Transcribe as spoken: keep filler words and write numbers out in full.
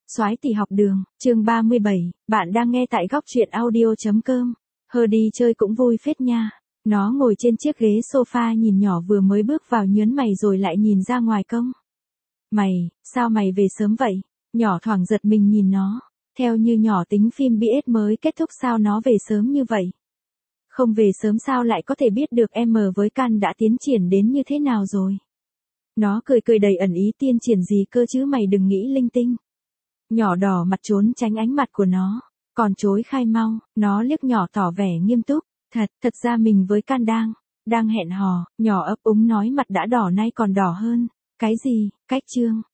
Soái tỷ học đường, chương ba mươi bảy, bạn đang nghe tại góc truyện audio chấm com. Hơ đi chơi cũng vui phết nha. Nó ngồi trên chiếc ghế sofa nhìn nhỏ vừa mới bước vào nhớn mày rồi lại nhìn ra ngoài cổng. Mày, sao mày về sớm vậy? Nhỏ thoảng giật mình nhìn nó. Theo như nhỏ tính phim bê ét mới kết thúc sao nó về sớm như vậy? Không về sớm sao lại có thể biết được em với Can đã tiến triển đến như thế nào rồi? Nó cười cười đầy ẩn ý tiên triển gì cơ chứ mày đừng nghĩ linh tinh. Nhỏ đỏ mặt trốn tránh ánh mặt của nó, còn chối khai mau, nó liếc nhỏ tỏ vẻ nghiêm túc, thật, thật ra mình với Can đang, đang hẹn hò, nhỏ ấp úng nói mặt đã đỏ nay còn đỏ hơn, cái gì, cách trương,